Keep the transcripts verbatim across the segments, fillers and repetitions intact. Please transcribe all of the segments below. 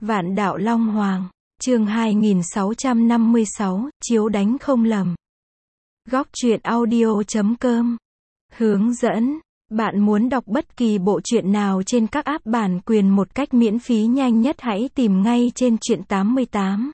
Vạn đạo Long Hoàng, chương hai nghìn sáu trăm năm mươi sáu, chiếu đánh không lầm. Góc truyện audio chấm com. Hướng dẫn, bạn muốn đọc bất kỳ bộ truyện nào trên các app bản quyền một cách miễn phí nhanh nhất hãy tìm ngay trên truyện tám mươi tám.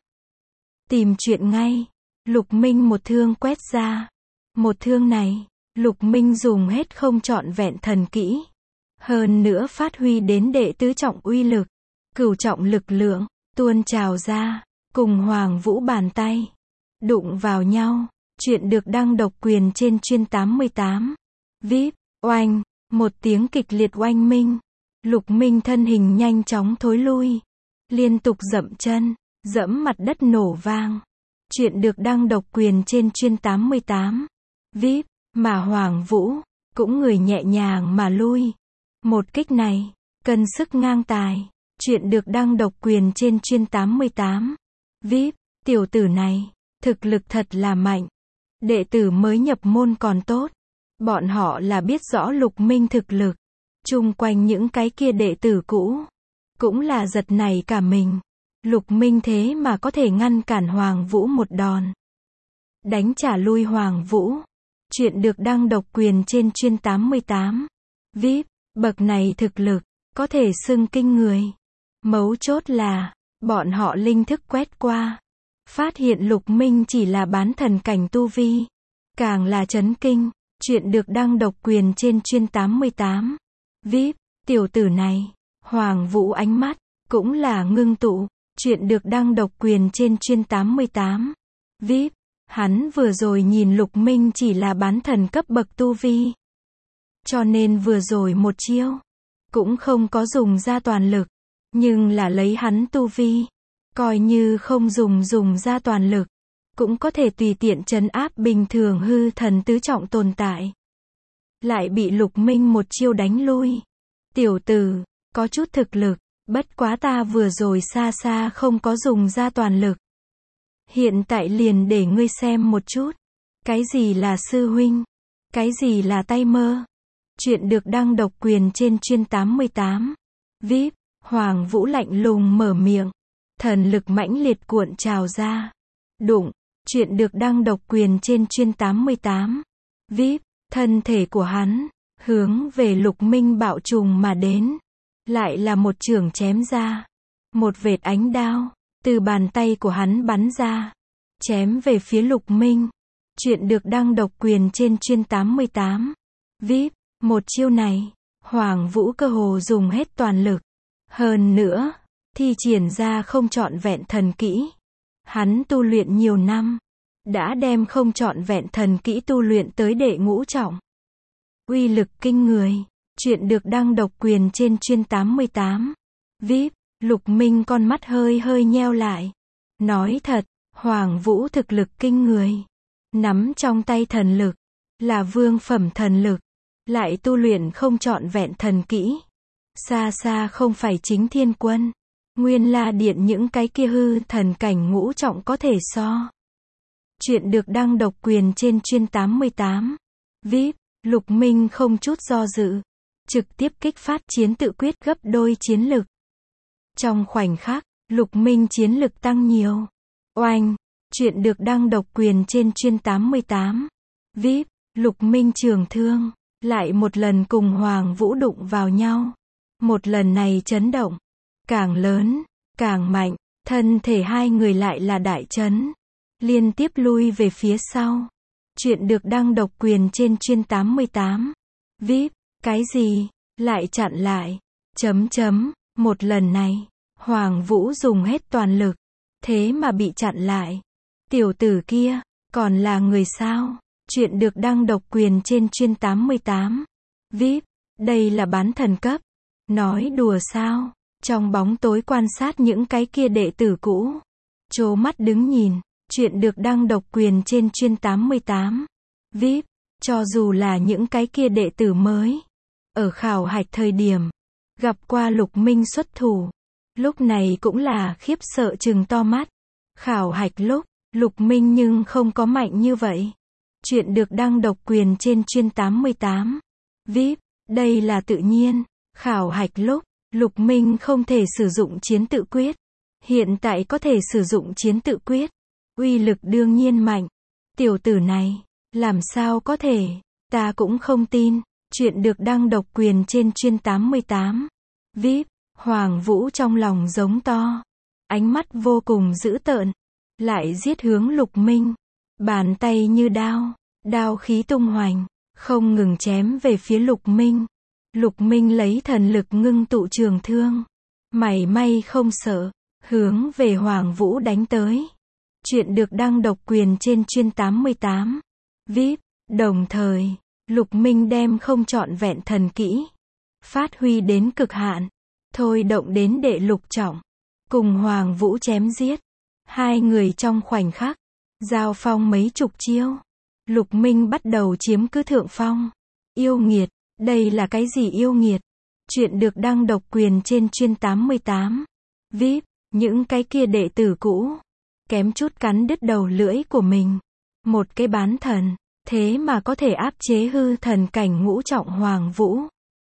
Tìm truyện ngay. Lục Minh một thương quét ra. Một thương này, Lục Minh dùng hết không trọn vẹn thần kỹ. Hơn nữa phát huy đến đệ tứ trọng uy lực. Cửu trọng lực lượng, tuôn trào ra, cùng Hoàng Vũ bàn tay. Đụng vào nhau, chuyện được đăng độc quyền trên chuyên tám mươi tám. vê i pê, oanh, một tiếng kịch liệt oanh minh. Lục Minh thân hình nhanh chóng thối lui. Liên tục dậm chân, dẫm mặt đất nổ vang. Chuyện được đăng độc quyền trên chuyên tám mươi tám. vê i pê, mà Hoàng Vũ, cũng người nhẹ nhàng mà lui. Một kích này, cân sức ngang tài. Chuyện được đăng độc quyền trên chuyên tám mươi tám. vê i pê, tiểu tử này, thực lực thật là mạnh. Đệ tử mới nhập môn còn tốt. Bọn họ là biết rõ Lục Minh thực lực. Chung quanh những cái kia đệ tử cũ, cũng là giật nảy cả mình. Lục Minh thế mà có thể ngăn cản Hoàng Vũ một đòn. Đánh trả lui Hoàng Vũ. Chuyện được đăng độc quyền trên chuyên tám mươi tám. vê i pê, bậc này thực lực, có thể xưng kinh người. Mấu chốt là, bọn họ linh thức quét qua. Phát hiện Lục Minh chỉ là bán thần cảnh tu vi. Càng là chấn kinh, chuyện được đăng độc quyền trên chuyên tám mươi tám. vê i pê, tiểu tử này, Hoàng Vũ ánh mắt, cũng là ngưng tụ. Chuyện được đăng độc quyền trên chuyên tám mươi tám. vê i pê, hắn vừa rồi nhìn Lục Minh chỉ là bán thần cấp bậc tu vi. Cho nên vừa rồi một chiêu, cũng không có dùng ra toàn lực. Nhưng là lấy hắn tu vi, coi như không dùng dùng ra toàn lực, cũng có thể tùy tiện trấn áp bình thường hư thần tứ trọng tồn tại. Lại bị Lục Minh một chiêu đánh lui. Tiểu tử, có chút thực lực, bất quá ta vừa rồi xa xa không có dùng ra toàn lực. Hiện tại liền để ngươi xem một chút. Cái gì là sư huynh? Cái gì là tay mơ? Chuyện được đăng độc quyền trên chuyên tám mươi tám. vê i pê, Hoàng Vũ lạnh lùng mở miệng. Thần lực mãnh liệt cuộn trào ra. Đụng, chuyện được đăng độc quyền trên chuyên tám mươi tám. vê i pê, thân thể của hắn, hướng về Lục Minh bạo trùng mà đến. Lại là một chưởng chém ra. Một vệt ánh đao, từ bàn tay của hắn bắn ra. Chém về phía Lục Minh. Chuyện được đăng độc quyền trên chuyên tám mươi tám. vê i pê, một chiêu này, Hoàng Vũ cơ hồ dùng hết toàn lực. Hơn nữa, thi triển ra không trọn vẹn thần kỹ. Hắn tu luyện nhiều năm, đã đem không trọn vẹn thần kỹ tu luyện tới đệ ngũ trọng. Uy lực kinh người, chuyện được đăng độc quyền trên chuyên tám mươi tám. vê i pê, Lục Minh con mắt hơi hơi nheo lại. Nói thật, Hoàng Vũ thực lực kinh người. Nắm trong tay thần lực, là vương phẩm thần lực. Lại tu luyện không trọn vẹn thần kỹ. Xa xa không phải chính Thiên Quân, Nguyên La Điện những cái kia hư thần cảnh ngũ trọng có thể so. Chuyện được đăng độc quyền trên chuyên tám mươi tám. vê i pê, Lục Minh không chút do dự. Trực tiếp kích phát chiến tự quyết gấp đôi chiến lực. Trong khoảnh khắc, Lục Minh chiến lực tăng nhiều. Oanh, chuyện được đăng độc quyền trên chuyên tám mươi tám. vê i pê, Lục Minh trường thương, lại một lần cùng Hoàng Vũ đụng vào nhau. Một lần này chấn động, càng lớn, càng mạnh, thân thể hai người lại là đại chấn. Liên tiếp lui về phía sau. Chuyện được đăng độc quyền trên chuyên tám mươi tám. vê i pê, cái gì, lại chặn lại, chấm chấm, một lần này, Hoàng Vũ dùng hết toàn lực, thế mà bị chặn lại. Tiểu tử kia, còn là người sao? Chuyện được đăng độc quyền trên chuyên tám mươi tám. vê i pê, đây là bán thần cấp. Nói đùa sao? Trong bóng tối quan sát những cái kia đệ tử cũ. Trố mắt đứng nhìn, chuyện được đăng độc quyền trên chuyên tám mươi tám. vê i pê, cho dù là những cái kia đệ tử mới. Ở khảo hạch thời điểm, gặp qua Lục Minh xuất thủ. Lúc này cũng là khiếp sợ trừng to mắt. Khảo hạch lúc, Lục Minh nhưng không có mạnh như vậy. Chuyện được đăng độc quyền trên chuyên tám mươi tám. vê i pê, đây là tự nhiên. Khảo hạch lúc, Lục Minh không thể sử dụng chiến tự quyết. Hiện tại có thể sử dụng chiến tự quyết. Uy lực đương nhiên mạnh. Tiểu tử này, làm sao có thể, ta cũng không tin. Chuyện được đăng độc quyền trên chuyên tám mươi tám. vê i pê, Hoàng Vũ trong lòng giống to. Ánh mắt vô cùng dữ tợn. Lại giết hướng Lục Minh. Bàn tay như đao. Đao khí tung hoành. Không ngừng chém về phía Lục Minh. Lục Minh lấy thần lực ngưng tụ trường thương. Mảy may không sợ. Hướng về Hoàng Vũ đánh tới. Chuyện được đăng độc quyền trên chuyên tám mươi tám. vê i pê, đồng thời, Lục Minh đem không trọn vẹn thần kỹ. Phát huy đến cực hạn. Thôi động đến đệ lục trọng. Cùng Hoàng Vũ chém giết. Hai người trong khoảnh khắc. Giao phong mấy chục chiêu. Lục Minh bắt đầu chiếm cứ thượng phong. Yêu nghiệt, đây là cái gì yêu nghiệt? Chuyện được đăng độc quyền trên chuyên tám mươi tám. vê i pê, những cái kia đệ tử cũ. Kém chút cắn đứt đầu lưỡi của mình. Một cái bán thần. Thế mà có thể áp chế hư thần cảnh ngũ trọng Hoàng Vũ.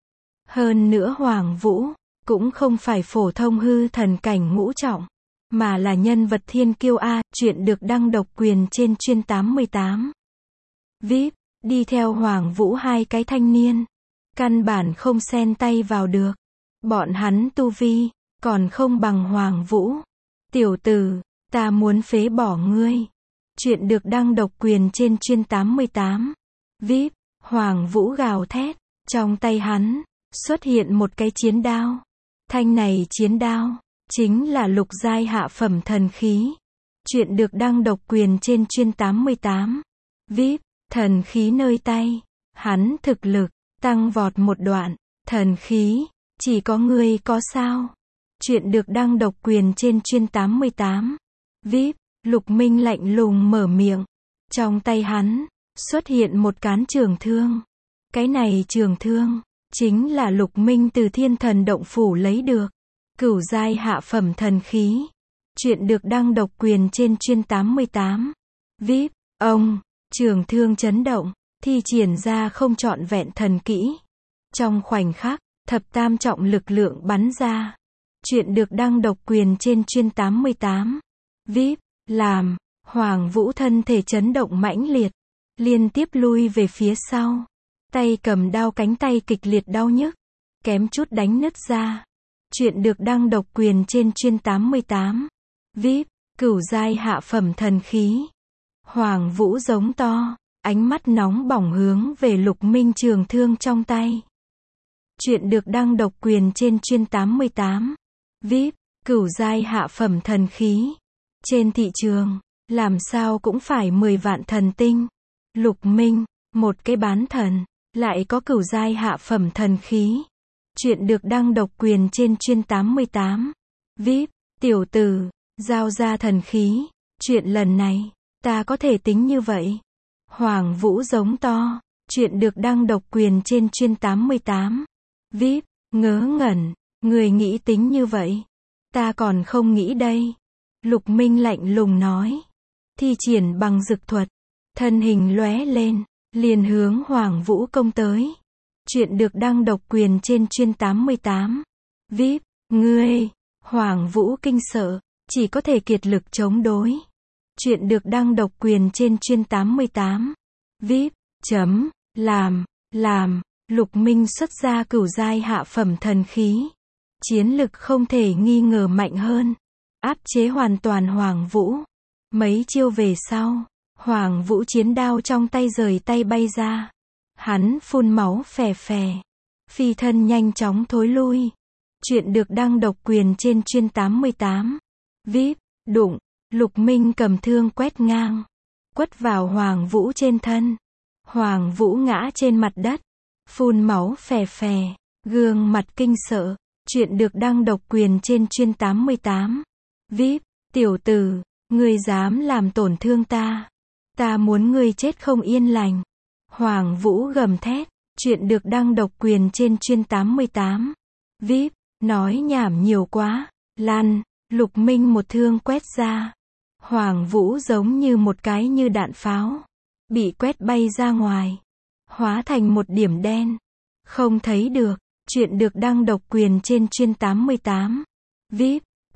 Hơn nữa Hoàng Vũ. Cũng không phải phổ thông hư thần cảnh ngũ trọng. Mà là nhân vật thiên kiêu A. Chuyện được đăng độc quyền trên chuyên tám mươi tám. vê i pê, đi theo Hoàng Vũ hai cái thanh niên. Căn bản không xen tay vào được. Bọn hắn tu vi. Còn không bằng Hoàng Vũ. Tiểu tử, ta muốn phế bỏ ngươi. Chuyện được đăng độc quyền trên chuyên tám mươi tám. vê i pê, Hoàng Vũ gào thét. Trong tay hắn, xuất hiện một cái chiến đao. Thanh này chiến đao, chính là lục giai hạ phẩm thần khí. Chuyện được đăng độc quyền trên chuyên tám mươi tám. vê i pê, thần khí nơi tay. Hắn thực lực, tăng vọt một đoạn. Thần khí, chỉ có ngươi có sao? Chuyện được đăng độc quyền trên chuyên tám mươi tám. vê i pê, Lục Minh lạnh lùng mở miệng. Trong tay hắn, xuất hiện một cán trường thương. Cái này trường thương, chính là Lục Minh từ Thiên Thần Động Phủ lấy được. Cửu giai hạ phẩm thần khí. Chuyện được đăng độc quyền trên chuyên tám mươi tám. vê i pê, ông, trường thương chấn động, thi triển ra không trọn vẹn thần kỹ. Trong khoảnh khắc, thập tam trọng lực lượng bắn ra. Chuyện được đăng độc quyền trên chuyên tám mươi tám. vê i pê, làm, Hoàng Vũ thân thể chấn động mãnh liệt. Liên tiếp lui về phía sau. Tay cầm đao cánh tay kịch liệt đau nhức. Kém chút đánh nứt ra. Chuyện được đăng độc quyền trên chuyên tám mươi tám. vê i pê, cửu giai hạ phẩm thần khí. Hoàng Vũ giống to. Ánh mắt nóng bỏng hướng về Lục Minh trường thương trong tay. Chuyện được đăng độc quyền trên chuyên tám mươi tám. vê i pê, cửu giai hạ phẩm thần khí. Trên thị trường, làm sao cũng phải mười vạn thần tinh. Lục Minh, một cái bán thần, lại có cửu giai hạ phẩm thần khí. Chuyện được đăng độc quyền trên chuyên tám mươi tám. vê i pê, tiểu tử, giao ra thần khí. Chuyện lần này, ta có thể tính như vậy. Hoàng Vũ giống to. Chuyện được đăng độc quyền trên chuyên tám mươi tám. vê i pê, ngớ ngẩn, người nghĩ tính như vậy. Ta còn không nghĩ đây. Lục Minh lạnh lùng nói. Thi triển bằng dực thuật. Thân hình lóe lên. Liền hướng Hoàng Vũ công tới. Chuyện được đăng độc quyền trên chuyên tám mươi tám. vê i pê, ngươi. Hoàng Vũ kinh sợ. Chỉ có thể kiệt lực chống đối. Chuyện được đăng độc quyền trên chuyên tám mươi tám. vê i pê, chấm, làm, làm. Lục Minh xuất ra cửu giai hạ phẩm thần khí. Chiến lực không thể nghi ngờ mạnh hơn. Áp chế hoàn toàn Hoàng Vũ. Mấy chiêu về sau, Hoàng Vũ chiến đao trong tay rời tay bay ra. Hắn phun máu phè phè. Phi thân nhanh chóng thối lui. Chuyện được đăng độc quyền trên chuyên tám mươi tám. vê i pê, đụng. Lục Minh cầm thương quét ngang. Quất vào Hoàng Vũ trên thân. Hoàng Vũ ngã trên mặt đất. Phun máu phè phè. Gương mặt kinh sợ. Chuyện được đăng độc quyền trên chuyên tám mươi tám. vê i pê, tiểu tử, ngươi dám làm tổn thương ta. Ta muốn ngươi chết không yên lành. Hoàng Vũ gầm thét. Chuyện được đăng độc quyền trên chuyên tám mươi tám. vê i pê, nói nhảm nhiều quá. Lăn. Lục Minh một thương quét ra. Hoàng Vũ giống như một cái như đạn pháo. Bị quét bay ra ngoài. Hóa thành một điểm đen. Không thấy được. Chuyện được đăng độc quyền trên chuyên tám mươi tám. vê i pê,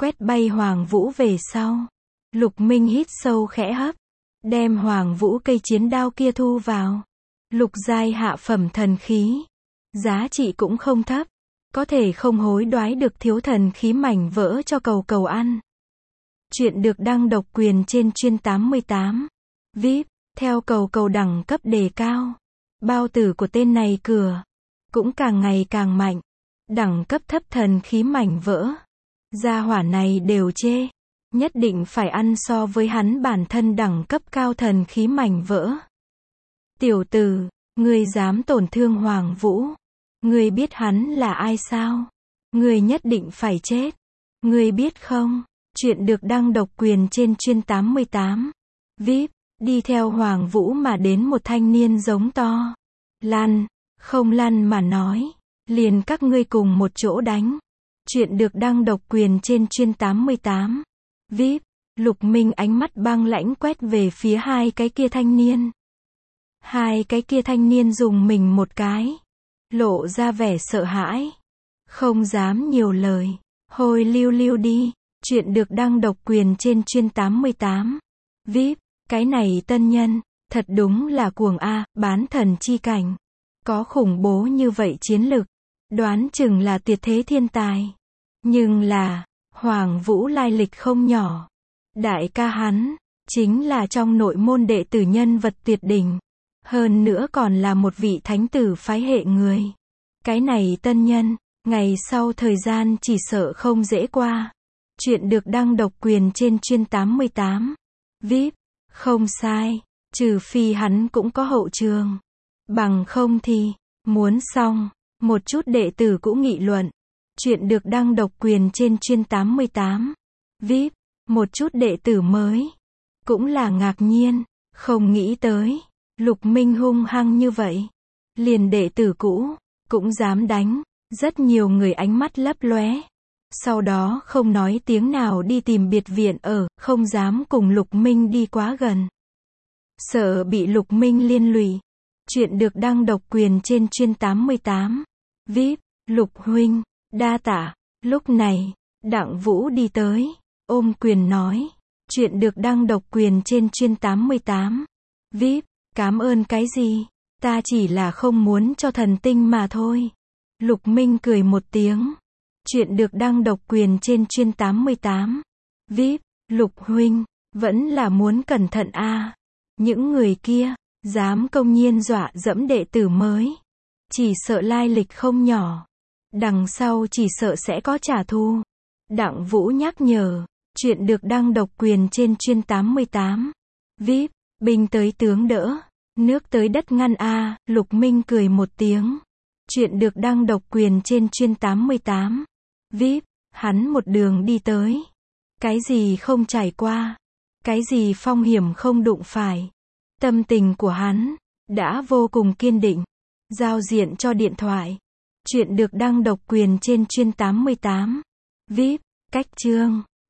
quét bay Hoàng Vũ về sau. Lục Minh hít sâu khẽ hấp, đem Hoàng Vũ cây chiến đao kia thu vào. Lục giai hạ phẩm thần khí, giá trị cũng không thấp, có thể không hối đoái được thiếu thần khí mảnh vỡ cho cầu cầu ăn. Chuyện được đăng độc quyền trên chuyên tám mươi tám. vê i pê, theo cầu cầu đẳng cấp đề cao. Bao tử của tên này cửa, cũng càng ngày càng mạnh. Đẳng cấp thấp thần khí mảnh vỡ. Gia hỏa này đều chê. Nhất định phải ăn so với hắn bản thân đẳng cấp cao thần khí mảnh vỡ. Tiểu tử, ngươi dám tổn thương Hoàng Vũ. Ngươi biết hắn là ai sao? Ngươi nhất định phải chết. Ngươi biết không? Chuyện được đăng độc quyền trên chuyên tám mươi tám. vê i pê, đi theo Hoàng Vũ mà đến một thanh niên giống to. Lăn, không lăn mà nói. Liền các ngươi cùng một chỗ đánh. Chuyện được đăng độc quyền trên chuyên tám mươi tám. vê i pê, Lục Minh ánh mắt băng lãnh quét về phía hai cái kia thanh niên. Hai cái kia thanh niên dùng mình một cái. Lộ ra vẻ sợ hãi. Không dám nhiều lời. Hồi lưu lưu đi. Chuyện được đăng độc quyền trên chuyên tám mươi tám. vê i pê, cái này tân nhân, thật đúng là cuồng a, bán thần chi cảnh. Có khủng bố như vậy chiến lực. Đoán chừng là tuyệt thế thiên tài. Nhưng là, Hoàng Vũ lai lịch không nhỏ. Đại ca hắn, chính là trong nội môn đệ tử nhân vật tuyệt đỉnh. Hơn nữa còn là một vị thánh tử phái hệ người. Cái này tân nhân, ngày sau thời gian chỉ sợ không dễ qua. Chuyện được đăng độc quyền trên chuyên tám mươi tám. vê i pê, không sai, trừ phi hắn cũng có hậu trường. Bằng không thì, muốn xong, một chút đệ tử cũng nghị luận. Chuyện được đăng độc quyền trên chuyên tám mươi tám. vê i pê, một chút đệ tử mới. Cũng là ngạc nhiên, không nghĩ tới. Lục Minh hung hăng như vậy. Liền đệ tử cũ, cũng dám đánh. Rất nhiều người ánh mắt lấp lóe. Sau đó không nói tiếng nào đi tìm biệt viện ở, không dám cùng Lục Minh đi quá gần. Sợ bị Lục Minh liên lụy. Chuyện được đăng độc quyền trên chuyên tám mươi tám. vê i pê, Lục huynh, đa tạ. Lúc này, Đặng Vũ đi tới, ôm quyền nói. Chuyện được đăng độc quyền trên chuyên tám mươi tám. vê i pê, cảm ơn cái gì? Ta chỉ là không muốn cho thần tinh mà thôi. Lục Minh cười một tiếng. Chuyện được đăng độc quyền trên chuyên tám mươi tám. vê i pê, Lục huynh, vẫn là muốn cẩn thận a. À. Những người kia, dám công nhiên dọa dẫm đệ tử mới. Chỉ sợ lai lịch không nhỏ. Đằng sau chỉ sợ sẽ có trả thù. Đặng Vũ nhắc nhở. Chuyện được đăng độc quyền trên chuyên tám mươi tám. vê i pê, binh tới tướng đỡ. Nước tới đất ngăn a. À. Lục Minh cười một tiếng. Chuyện được đăng độc quyền trên chuyên tám mươi tám. vê i pê, hắn một đường đi tới. Cái gì không trải qua. Cái gì phong hiểm không đụng phải. Tâm tình của hắn, đã vô cùng kiên định. Giao diện cho điện thoại. Chuyện được đăng độc quyền trên chuyên tám mươi tám. vê i pê, cách chương.